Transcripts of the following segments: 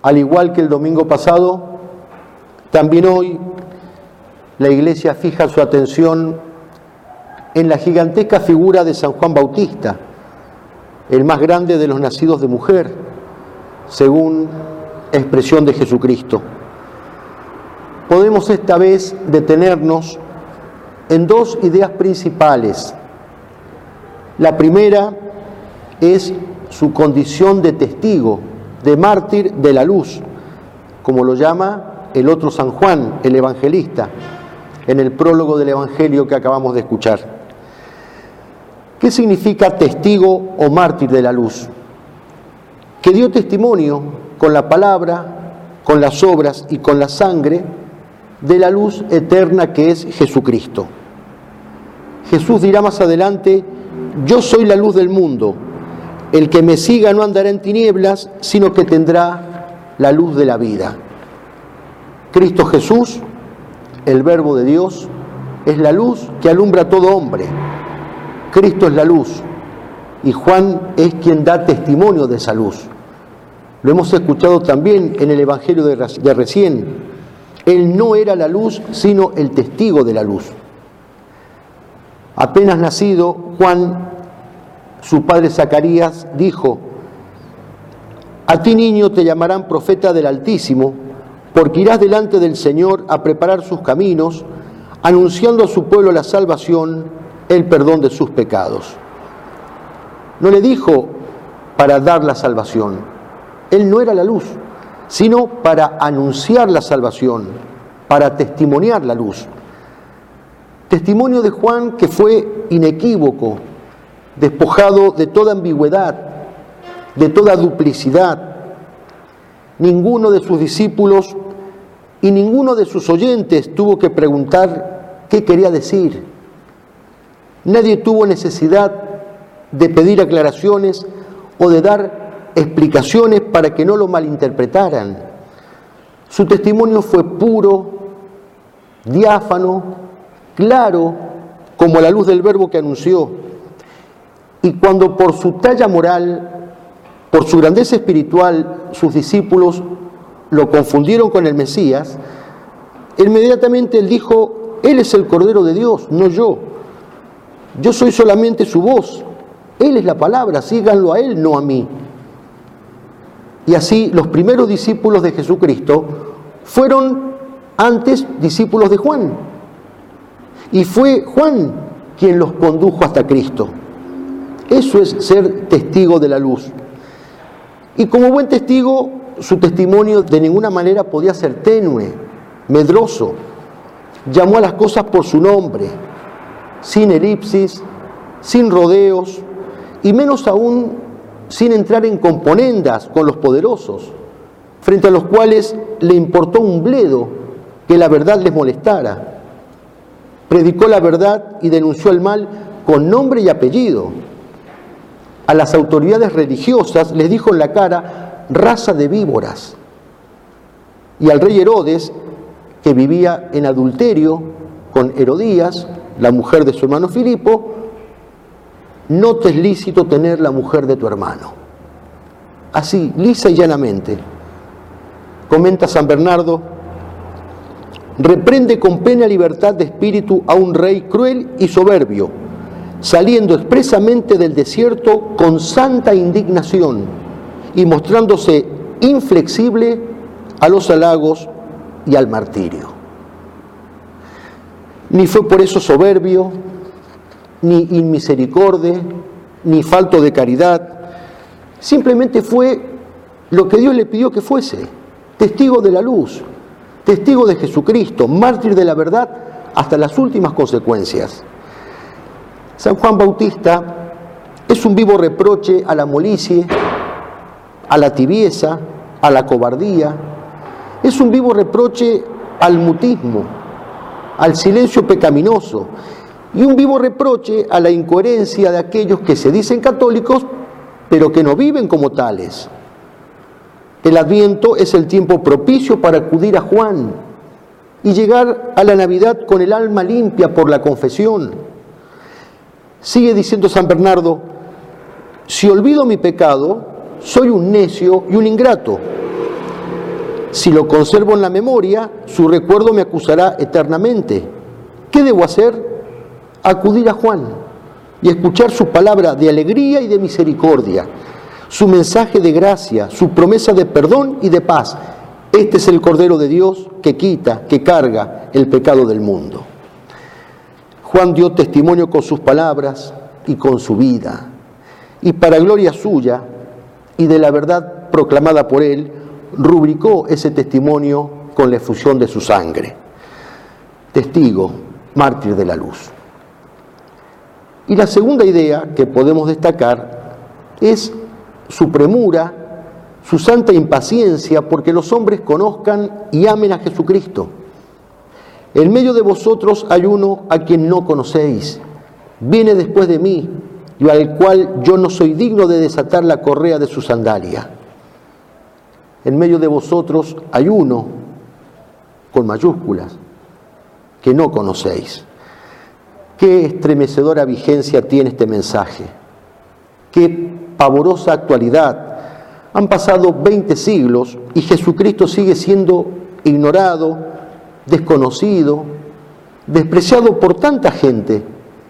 Al igual que el domingo pasado, también hoy la Iglesia fija su atención en la gigantesca figura de San Juan Bautista, el más grande de los nacidos de mujer, según expresión de Jesucristo. Podemos esta vez detenernos en dos ideas principales. La primera es su condición de testigo, de mártir de la luz, como lo llama el otro San Juan, el evangelista, en el prólogo del Evangelio que acabamos de escuchar. ¿Qué significa testigo o mártir de la luz? Que dio testimonio con la palabra, con las obras y con la sangre de la luz eterna que es Jesucristo. Jesús dirá más adelante: yo soy la luz del mundo, el que me siga no andará en tinieblas, sino que tendrá la luz de la vida. Cristo Jesús, el Verbo de Dios, es la luz que alumbra a todo hombre. Cristo es la luz y Juan es quien da testimonio de esa luz. Lo hemos escuchado también en el Evangelio de recién. Él no era la luz, sino el testigo de la luz. Apenas nacido, Juan, su padre Zacarías, dijo: a ti, niño, te llamarán profeta del Altísimo, porque irás delante del Señor a preparar sus caminos, anunciando a su pueblo la salvación, el perdón de sus pecados. No le dijo para dar la salvación. Él no era la luz, sino para anunciar la salvación, para testimoniar la luz. Testimonio de Juan que fue inequívoco, despojado de toda ambigüedad, de toda duplicidad. Ninguno de sus discípulos y ninguno de sus oyentes tuvo que preguntar qué quería decir. Nadie tuvo necesidad de pedir aclaraciones o de dar explicaciones para que no lo malinterpretaran. Su testimonio fue puro, diáfano, claro, como la luz del Verbo que anunció. Y cuando por su talla moral, por su grandeza espiritual, sus discípulos lo confundieron con el Mesías, inmediatamente él dijo: Él es el Cordero de Dios, no yo. Yo soy solamente su voz. Él es la palabra, síganlo a Él, no a mí. Y así los primeros discípulos de Jesucristo fueron antes discípulos de Juan. Y fue Juan quien los condujo hasta Cristo. Eso es ser testigo de la luz. Y como buen testigo, su testimonio de ninguna manera podía ser tenue, medroso. Llamó a las cosas por su nombre, sin elipsis, sin rodeos, y menos aún sin entrar en componendas con los poderosos, frente a los cuales le importó un bledo que la verdad les molestara. Predicó la verdad y denunció el mal con nombre y apellido. A las autoridades religiosas les dijo en la cara: raza de víboras. Y al rey Herodes, que vivía en adulterio con Herodías, la mujer de su hermano Filipo: no te es lícito tener la mujer de tu hermano. Así, lisa y llanamente. Comenta San Bernardo: reprende con plena libertad de espíritu a un rey cruel y soberbio, saliendo expresamente del desierto con santa indignación y mostrándose inflexible a los halagos y al martirio. Ni fue por eso soberbio, ni inmisericorde, ni falto de caridad. Simplemente fue lo que Dios le pidió que fuese: testigo de la luz, testigo de Jesucristo, mártir de la verdad hasta las últimas consecuencias. San Juan Bautista es un vivo reproche a la molicie, a la tibieza, a la cobardía. Es un vivo reproche al mutismo, al silencio pecaminoso, y un vivo reproche a la incoherencia de aquellos que se dicen católicos, pero que no viven como tales. El Adviento es el tiempo propicio para acudir a Juan y llegar a la Navidad con el alma limpia por la confesión. Sigue diciendo San Bernardo: si olvido mi pecado, soy un necio y un ingrato. Si lo conservo en la memoria, su recuerdo me acusará eternamente. ¿Qué debo hacer? Acudir a Juan y escuchar su palabra de alegría y de misericordia, su mensaje de gracia, su promesa de perdón y de paz. Este es el Cordero de Dios que quita, que carga el pecado del mundo. Juan dio testimonio con sus palabras y con su vida, y para gloria suya y de la verdad proclamada por él, rubricó ese testimonio con la efusión de su sangre. Testigo, mártir de la luz. Y la segunda idea que podemos destacar es su premura, su santa impaciencia porque los hombres conozcan y amen a Jesucristo. En medio de vosotros hay uno a quien no conocéis, viene después de mí, y al cual yo no soy digno de desatar la correa de su sandalia. En medio de vosotros hay uno, con mayúsculas, que no conocéis. Qué estremecedora vigencia tiene este mensaje, qué pavorosa actualidad. Han pasado 20 siglos y Jesucristo sigue siendo ignorado, desconocido, despreciado por tanta gente.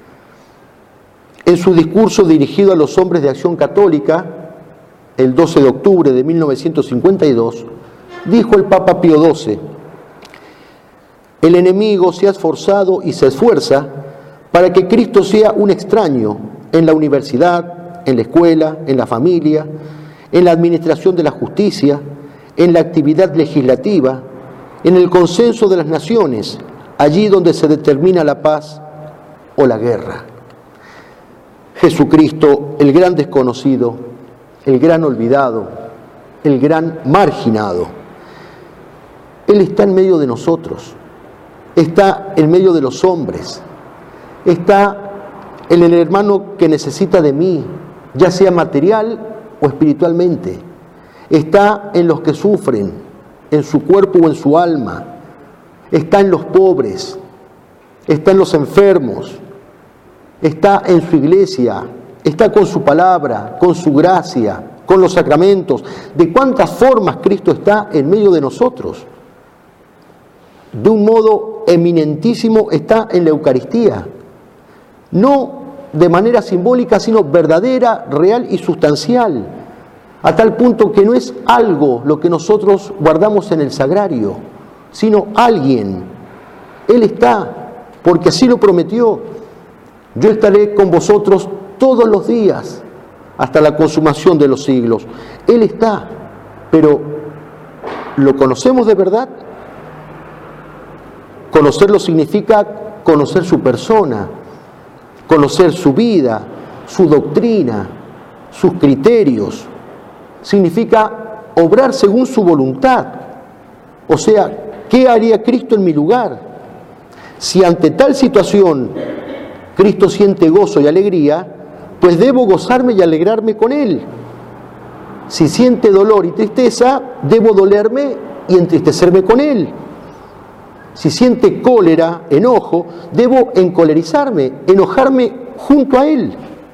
En su discurso dirigido a los hombres de Acción Católica, el 12 de octubre de 1952, dijo el Papa Pío XII: el enemigo se ha esforzado y se esfuerza para que Cristo sea un extraño en la universidad, en la escuela, en la familia, en la administración de la justicia, en la actividad legislativa, en el consenso de las naciones, allí donde se determina la paz o la guerra. Jesucristo, el gran desconocido, el gran olvidado, el gran marginado, Él está en medio de nosotros, está en medio de los hombres, está en el hermano que necesita de mí, ya sea material o espiritualmente, está en los que sufren, en su cuerpo o en su alma, está en los pobres, está en los enfermos, está en su iglesia, está con su palabra, con su gracia, con los sacramentos. ¿De cuántas formas Cristo está en medio de nosotros? De un modo eminentísimo está en la Eucaristía. No de manera simbólica, sino verdadera, real y sustancial. A tal punto que no es algo lo que nosotros guardamos en el sagrario, sino alguien. Él está, porque así lo prometió. Yo estaré con vosotros todos los días, hasta la consumación de los siglos. Él está, pero ¿lo conocemos de verdad? Conocerlo significa conocer su persona, conocer su vida, su doctrina, sus criterios. Significa obrar según su voluntad. O sea, ¿qué haría Cristo en mi lugar? Si ante tal situación Cristo siente gozo y alegría, pues debo gozarme y alegrarme con Él. Si siente dolor y tristeza, debo dolerme y entristecerme con Él. Si siente cólera, enojo, debo encolerizarme, enojarme junto a Él.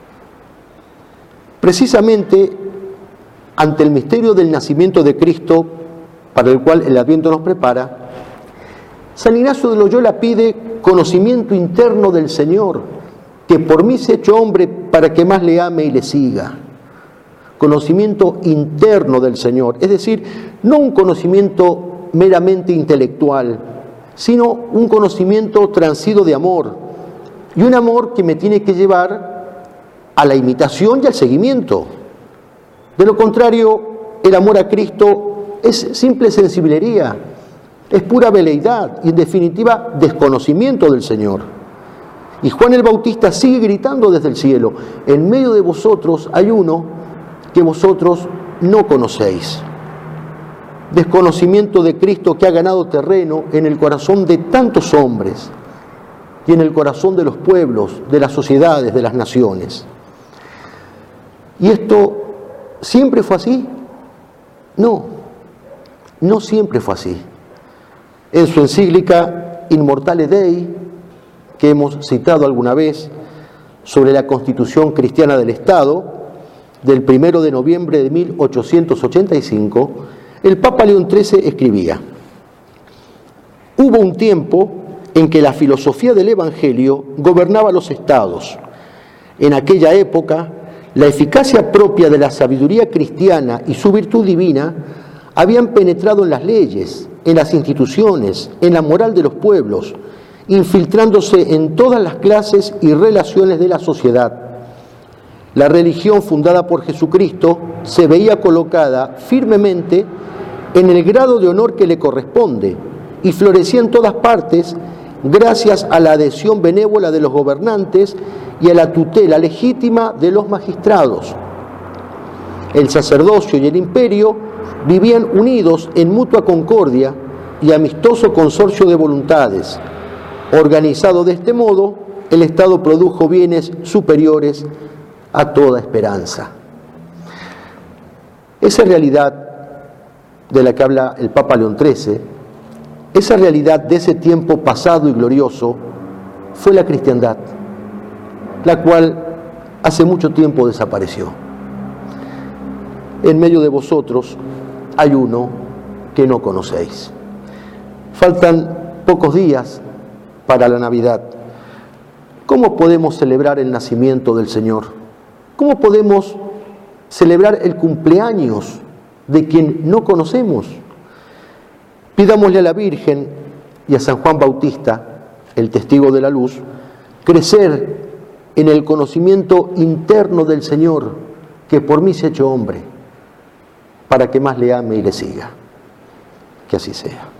Precisamente ante el misterio del nacimiento de Cristo, para el cual el Adviento nos prepara, San Ignacio de Loyola pide conocimiento interno del Señor, que por mí se ha hecho hombre para que más le ame y le siga. Conocimiento interno del Señor, es decir, no un conocimiento meramente intelectual, sino un conocimiento transido de amor, y un amor que me tiene que llevar a la imitación y al seguimiento. De lo contrario, el amor a Cristo es simple sensiblería, es pura veleidad y en definitiva desconocimiento del Señor. Y Juan el Bautista sigue gritando desde el cielo: en medio de vosotros hay uno que vosotros no conocéis. Desconocimiento de Cristo que ha ganado terreno en el corazón de tantos hombres y en el corazón de los pueblos, de las sociedades, de las naciones. ¿Y esto siempre fue así? No, no siempre fue así. En su encíclica Immortale Dei, que hemos citado alguna vez, sobre la Constitución Cristiana del Estado, del 1 de noviembre de 1885, El Papa León XIII escribía: hubo un tiempo en que la filosofía del Evangelio gobernaba los estados. En aquella época, la eficacia propia de la sabiduría cristiana y su virtud divina habían penetrado en las leyes, en las instituciones, en la moral de los pueblos, infiltrándose en todas las clases y relaciones de la sociedad. La religión fundada por Jesucristo se veía colocada firmemente en el grado de honor que le corresponde y florecía en todas partes gracias a la adhesión benévola de los gobernantes y a la tutela legítima de los magistrados. El sacerdocio y el imperio vivían unidos en mutua concordia y amistoso consorcio de voluntades. Organizado de este modo, el Estado produjo bienes superiores a toda esperanza. Esa realidad de la que habla el Papa León XIII, esa realidad de ese tiempo pasado y glorioso, fue la cristiandad, la cual hace mucho tiempo desapareció. En medio de vosotros hay uno que no conocéis. Faltan pocos días para la Navidad. ¿Cómo podemos celebrar el nacimiento del Señor? ¿Cómo podemos celebrar el cumpleaños de quien no conocemos? Pidámosle a la Virgen y a San Juan Bautista, el testigo de la luz, crecer en el conocimiento interno del Señor, que por mí se ha hecho hombre, para que más le ame y le siga. Que así sea.